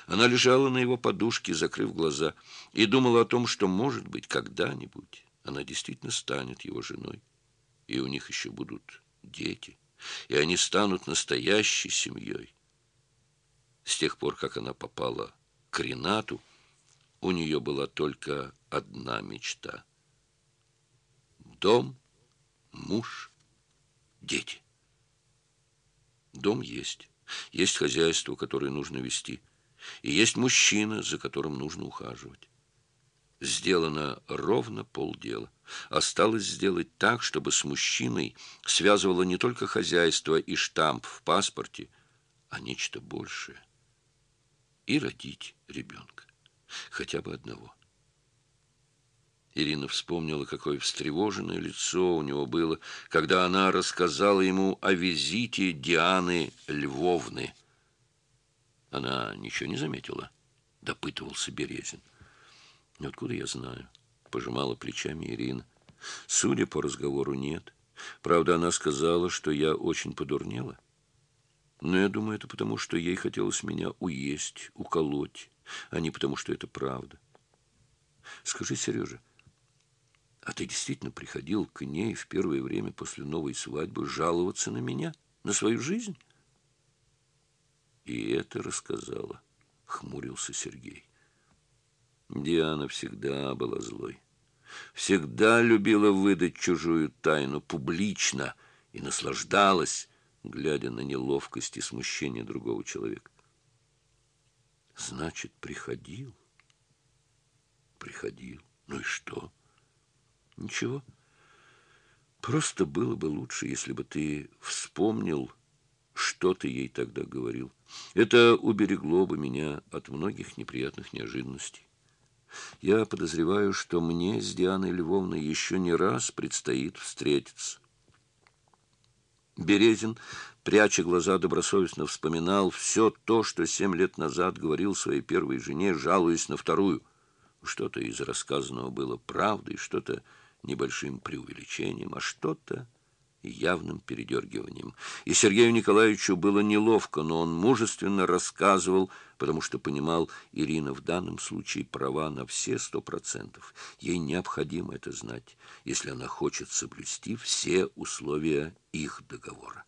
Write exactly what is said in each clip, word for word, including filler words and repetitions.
Она лежала на его подушке, закрыв глаза, и думала о том, что, может быть, когда-нибудь она действительно станет его женой, и у них еще будут дети, и они станут настоящей семьей. С тех пор, как она попала к Ренату, у нее была только одна мечта — дом, муж, дети. Дом есть, есть хозяйство, которое нужно вести, и есть мужчина, за которым нужно ухаживать. Сделано ровно полдела. Осталось сделать так, чтобы с мужчиной связывало не только хозяйство и штамп в паспорте, а нечто большее. И родить ребенка. Хотя бы одного. Ирина вспомнила, какое встревоженное лицо у него было, когда она рассказала ему о визите Дианы Львовны. Она ничего не заметила, допытывался Березин. Откуда я знаю? Пожимала плечами Ирина. Судя по разговору, нет. Правда, она сказала, что я очень подурнела. Но я думаю, это потому, что ей хотелось меня уесть, уколоть, а не потому, что это правда. Скажи, Сережа, а ты действительно приходил к ней в первое время после новой свадьбы жаловаться на меня, на свою жизнь? И это рассказала, хмурился Сергей. Диана всегда была злой. Всегда любила выдать чужую тайну публично и наслаждалась, глядя на неловкость и смущение другого человека. Значит, приходил? Приходил. Ну и что? Ничего. Просто было бы лучше, если бы ты вспомнил, что ты ей тогда говорил. Это уберегло бы меня от многих неприятных неожиданностей. Я подозреваю, что мне с Дианой Львовной еще не раз предстоит встретиться. Березин, пряча глаза, добросовестно вспоминал все то, что семь лет назад говорил своей первой жене, жалуясь на вторую. Что-то из рассказанного было правдой, что-то небольшим преувеличением, а что-то явным передергиванием. И Сергею Николаевичу было неловко, но он мужественно рассказывал, потому что понимал, Ирина в данном случае права на все сто процентов. Ей необходимо это знать, если она хочет соблюсти все условия их договора.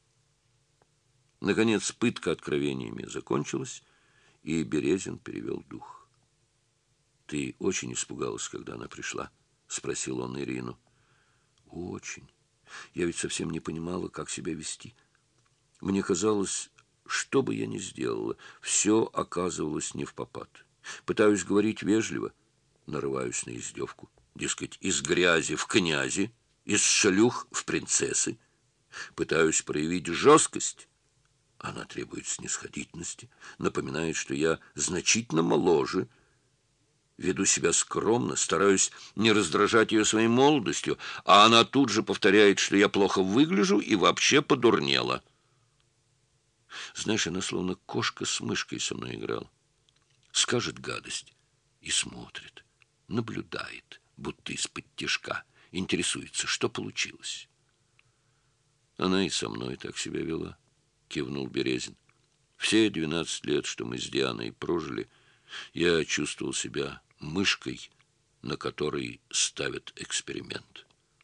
Наконец, пытка откровениями закончилась, и Березин перевел дух. «Ты очень испугалась, когда она пришла?» — спросил он Ирину. «Очень. Я ведь совсем не понимала, как себя вести. Мне казалось, что бы я ни сделала, все оказывалось невпопад. Пытаюсь говорить вежливо, нарываюсь на издевку. Дескать, из грязи в князи, из шлюх в принцессы. Пытаюсь проявить жесткость. Она требует снисходительности, напоминает, что я значительно моложе. Веду себя скромно, стараюсь не раздражать ее своей молодостью, а она тут же повторяет, что я плохо выгляжу и вообще подурнела. Знаешь, она словно кошка с мышкой со мной играла. Скажет гадость и смотрит, наблюдает, будто из-под тишка, интересуется, что получилось. Она и со мной так себя вела, кивнул Березин. Все двенадцать лет, что мы с Дианой прожили, я чувствовал себя мышкой, на которой ставят эксперимент.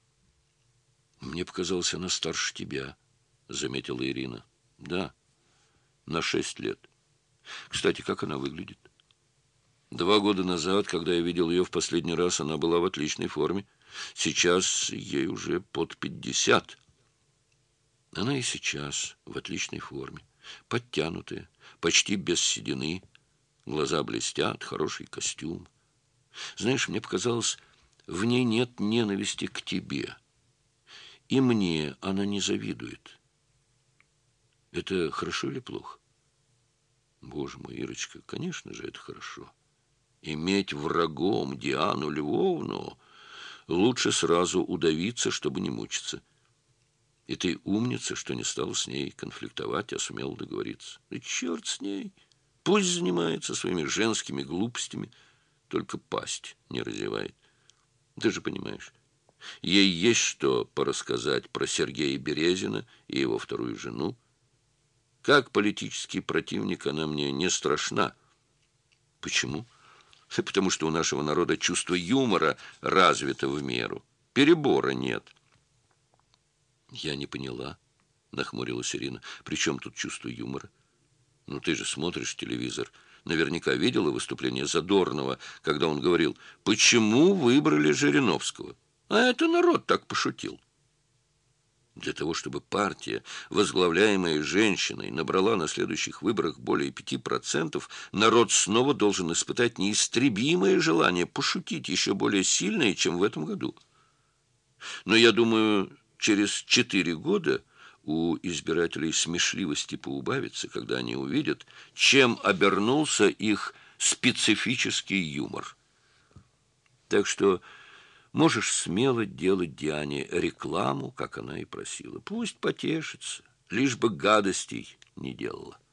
Мне показалось, она старше тебя, заметила Ирина. Да, на шесть лет. Кстати, как она выглядит? Два года назад, когда я видел ее в последний раз, она была в отличной форме. Сейчас ей уже под пятьдесят. Она и сейчас в отличной форме, подтянутая, почти без седины, глаза блестят, хороший костюм. Знаешь, мне показалось, в ней нет ненависти к тебе. И мне она не завидует. Это хорошо или плохо? Боже мой, Ирочка, конечно же, это хорошо. Иметь врагом Диану Львовну лучше сразу удавиться, чтобы не мучиться. И ты умница, что не стал с ней конфликтовать, а сумел договориться. И черт с ней. Пусть занимается своими женскими глупостями, только пасть не разевает. Ты же понимаешь, ей есть что порассказать про Сергея Березина и его вторую жену. Как политический противник она мне не страшна, Почему? Потому что у нашего народа чувство юмора развито в меру. Перебора нет. Я не поняла, нахмурилась Ирина. При чем тут чувство юмора? Ну, ты же смотришь телевизор. Наверняка видела выступление Задорнова, когда он говорил: «Почему выбрали Жириновского?» А это народ так пошутил. Для того, чтобы партия, возглавляемая женщиной, набрала на следующих выборах более пяти процентов, народ снова должен испытать неистребимое желание пошутить, еще более сильное, чем в этом году. Но я думаю, через четыре года у избирателей смешливости поубавится, когда они увидят, чем обернулся их специфический юмор. Так что можешь смело делать Диане рекламу, как она и просила. Пусть потешится, лишь бы гадостей не делала.